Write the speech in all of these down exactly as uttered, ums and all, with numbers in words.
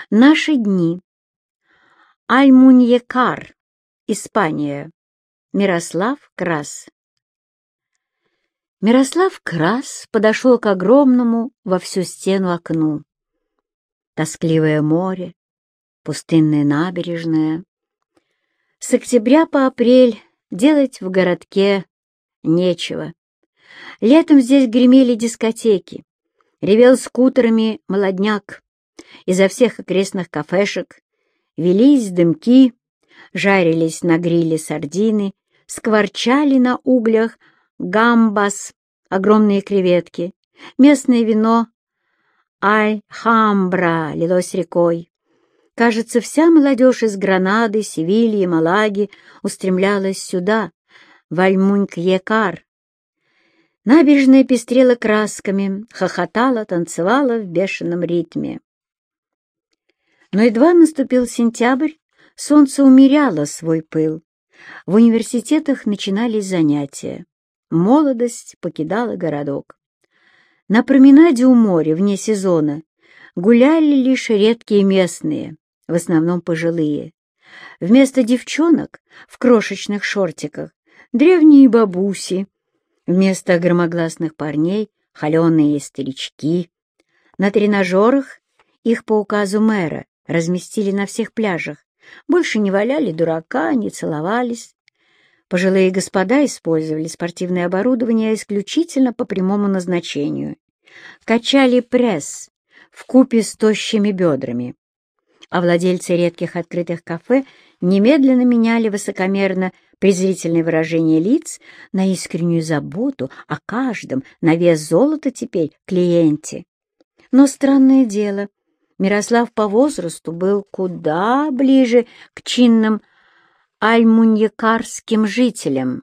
Наши дни. Альмуньекар, Испания. Мирослав Крас. Мирослав Крас подошел к огромному во всю стену окну. Тоскливое море, пустынная набережная. С октября по апрель делать в городке нечего. Летом здесь гремели дискотеки, ревел скутерами молодняк. Изо всех окрестных кафешек велись дымки, жарились на гриле сардины, скворчали на углях гамбас, огромные креветки, местное вино Альхамбра лилось рекой. Кажется, вся молодежь из Гранады, Севильи, Малаги устремлялась сюда, в Альмуньекар. Набережная пестрела красками, хохотала, танцевала в бешеном ритме. Но едва наступил сентябрь, солнце умеряло свой пыл. В университетах начинались занятия. Молодость покидала городок. На променаде у моря вне сезона гуляли лишь редкие местные, в основном пожилые. Вместо девчонок в крошечных шортиках древние бабуси, вместо громогласных парней холеные старички. На тренажерах их по указу мэра разместили на всех пляжах, больше не валяли дурака, не целовались. Пожилые господа использовали спортивное оборудование исключительно по прямому назначению. Качали пресс вкупе с тощими бедрами. А владельцы редких открытых кафе немедленно меняли высокомерно презрительное выражение лиц на искреннюю заботу о каждом на вес золота теперь клиенте. Но странное дело, Мирослав по возрасту был куда ближе к чинным альмуньекарским жителям.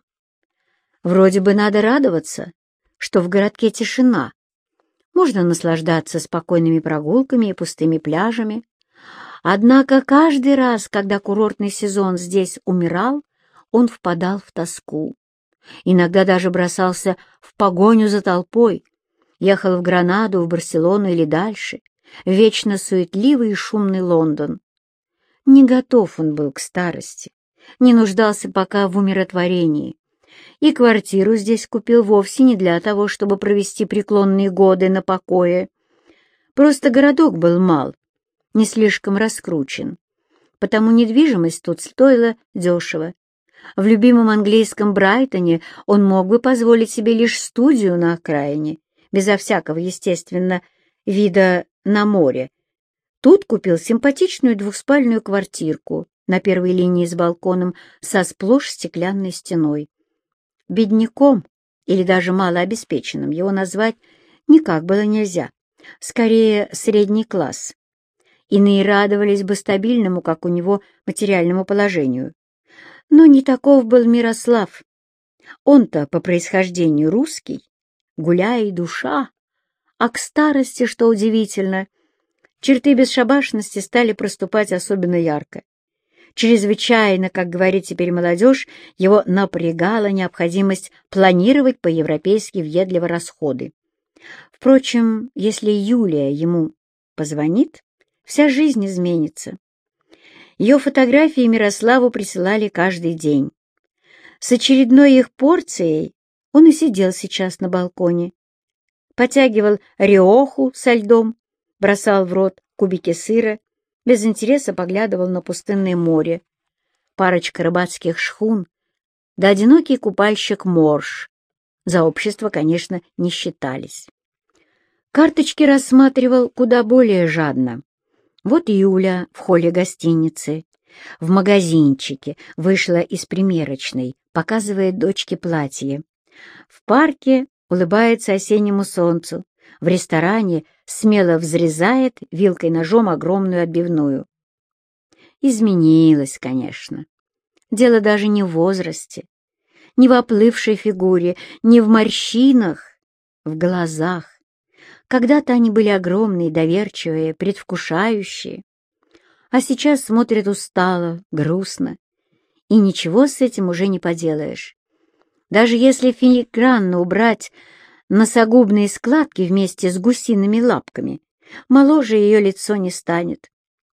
Вроде бы надо радоваться, что в городке тишина. Можно наслаждаться спокойными прогулками и пустыми пляжами. Однако каждый раз, когда курортный сезон здесь умирал, он впадал в тоску. Иногда даже бросался в погоню за толпой, ехал в Гранаду, в Барселону или дальше, в вечно суетливый и шумный Лондон. Не готов он был к старости, не нуждался пока в умиротворении. И квартиру здесь купил вовсе не для того, чтобы провести преклонные годы на покое. Просто городок был мал, не слишком раскручен, потому недвижимость тут стоила дешево. В любимом английском Брайтоне он мог бы позволить себе лишь студию на окраине, безо всякого, естественно, вида на море. Тут купил симпатичную двухспальную квартирку на первой линии с балконом со сплошь стеклянной стеной. Бедняком или даже малообеспеченным его назвать никак было нельзя, скорее средний класс. Иные радовались бы стабильному, как у него, материальному положению. Но не таков был Мирослав. Он-то по происхождению русский, гуляя и душа, а к старости, что удивительно, черты бесшабашности стали проступать особенно ярко. Чрезвычайно, как говорит теперь молодежь, его напрягала необходимость планировать по-европейски въедливо расходы. Впрочем, если Юлия ему позвонит, вся жизнь изменится. Ее фотографии Мирославу присылали каждый день. С очередной их порцией он и сидел сейчас на балконе. Потягивал риоху со льдом, бросал в рот кубики сыра, без интереса поглядывал на пустынное море, парочка рыбацких шхун, да одинокий купальщик Морж. За общество, конечно, не считались. Карточки рассматривал куда более жадно. Вот Юля в холле гостиницы, в магазинчике, вышла из примерочной, показывает дочке платье. В парке улыбается осеннему солнцу, в ресторане смело взрезает вилкой-ножом огромную отбивную. Изменилась, конечно. Дело даже не в возрасте, не в оплывшей фигуре, не в морщинах, в глазах. Когда-то они были огромные, доверчивые, предвкушающие, а сейчас смотрят устало, грустно, и ничего с этим уже не поделаешь. Даже если филигранно убрать носогубные складки вместе с гусиными лапками, моложе ее лицо не станет.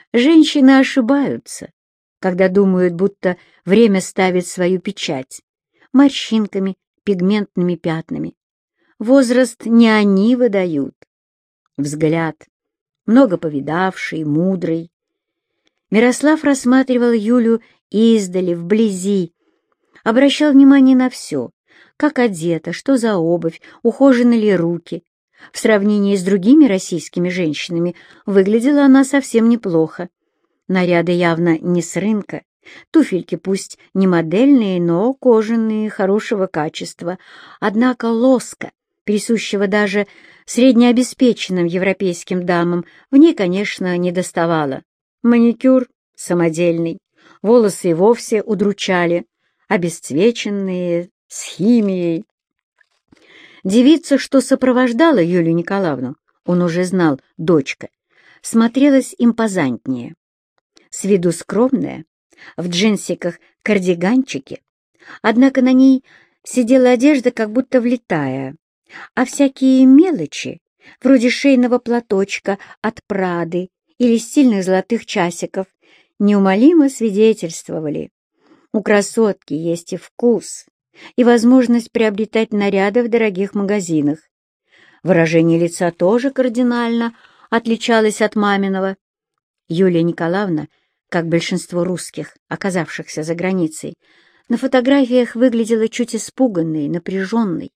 Женщины ошибаются, когда думают, будто время ставит свою печать морщинками, пигментными пятнами. Возраст не они выдают. Взгляд, много повидавший, мудрый. Мирослав рассматривал Юлю издали, вблизи, обращал внимание на все, как одета, что за обувь, ухожены ли руки. В сравнении с другими российскими женщинами выглядела она совсем неплохо. Наряды явно не с рынка, туфельки пусть не модельные, но кожаные, хорошего качества, однако лоска, присущего даже среднеобеспеченным европейским дамам, в ней, конечно, не доставало. Маникюр самодельный, волосы и вовсе удручали, обесцвеченные, с химией. Девица, что сопровождала Юлию Николаевну, он уже знал, дочка, смотрелась импозантнее. С виду скромная, в джинсиках-кардиганчике, однако на ней сидела одежда как будто влитая, а всякие мелочи, вроде шейного платочка от Прады или стильных золотых часиков, неумолимо свидетельствовали. У красотки есть и вкус, и возможность приобретать наряды в дорогих магазинах. Выражение лица тоже кардинально отличалось от маминого. Юлия Николаевна, как большинство русских, оказавшихся за границей, на фотографиях выглядела чуть испуганной, напряженной.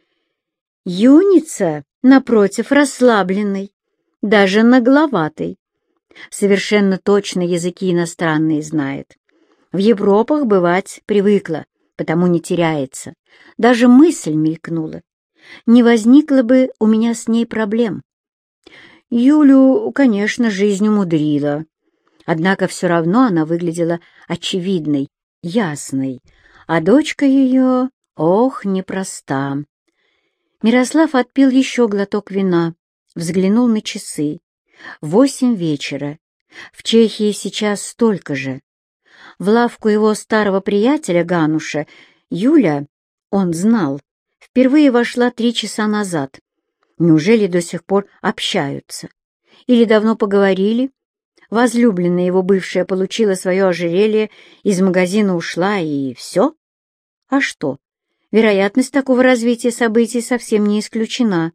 Юница, напротив, расслабленной, даже нагловатой. Совершенно точно языки иностранные знает. В Европах бывать привыкла, потому не теряется. Даже мысль мелькнула. Не возникло бы у меня с ней проблем. Юлю, конечно, жизнь умудрила. Однако все равно она выглядела очевидной, ясной, а дочка ее, ох, непроста. Мирослав отпил еще глоток вина, взглянул на часы. Восемь вечера. В Чехии сейчас столько же. В лавку его старого приятеля Гануша Юля, он знал, впервые вошла три часа назад. Неужели до сих пор общаются? Или давно поговорили? Возлюбленная его бывшая получила свое ожерелье, из магазина ушла, и все? А что? Вероятность такого развития событий совсем не исключена.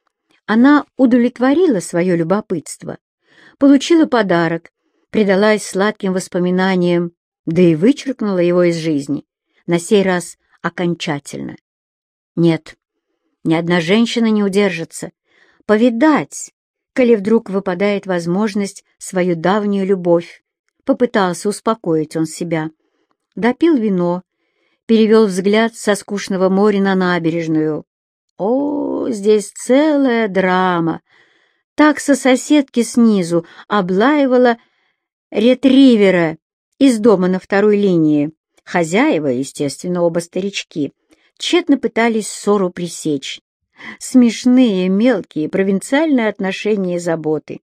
Она удовлетворила свое любопытство, получила подарок, предалась сладким воспоминаниям, да и вычеркнула его из жизни, на сей раз окончательно. Нет, ни одна женщина не удержится. Повидать, коли вдруг выпадает возможность свою давнюю любовь. Попытался успокоить он себя. Допил вино, перевел взгляд со скучного моря на набережную. О, здесь целая драма. Такса соседки снизу облаивала ретривера из дома на второй линии. Хозяева, естественно, оба старички, тщетно пытались ссору пресечь. Смешные, мелкие, провинциальные отношения и заботы.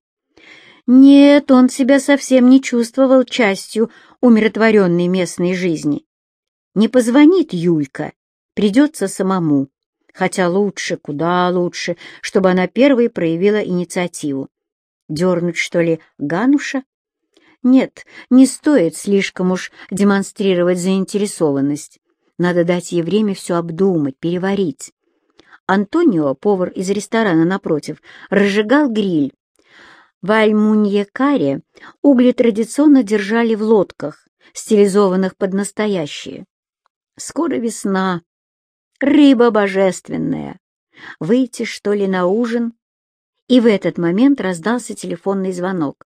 Нет, он себя совсем не чувствовал частью умиротворенной местной жизни. Не позвонит Юлька, придется самому. Хотя лучше, куда лучше, чтобы она первой проявила инициативу. Дернуть, что ли, Гануша? Нет, не стоит слишком уж демонстрировать заинтересованность. Надо дать ей время все обдумать, переварить. Антонио, повар из ресторана напротив, разжигал гриль. В Альмуньекаре угли традиционно держали в лодках, стилизованных под настоящие. Скоро весна. Рыба божественная. Выйти, что ли, на ужин? И в этот момент раздался телефонный звонок.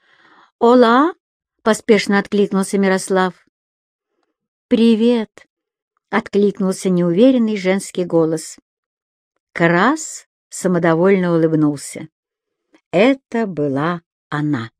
«Ола!» — поспешно откликнулся Мирослав. «Привет!» — откликнулся неуверенный женский голос. Крас самодовольно улыбнулся. Это была она.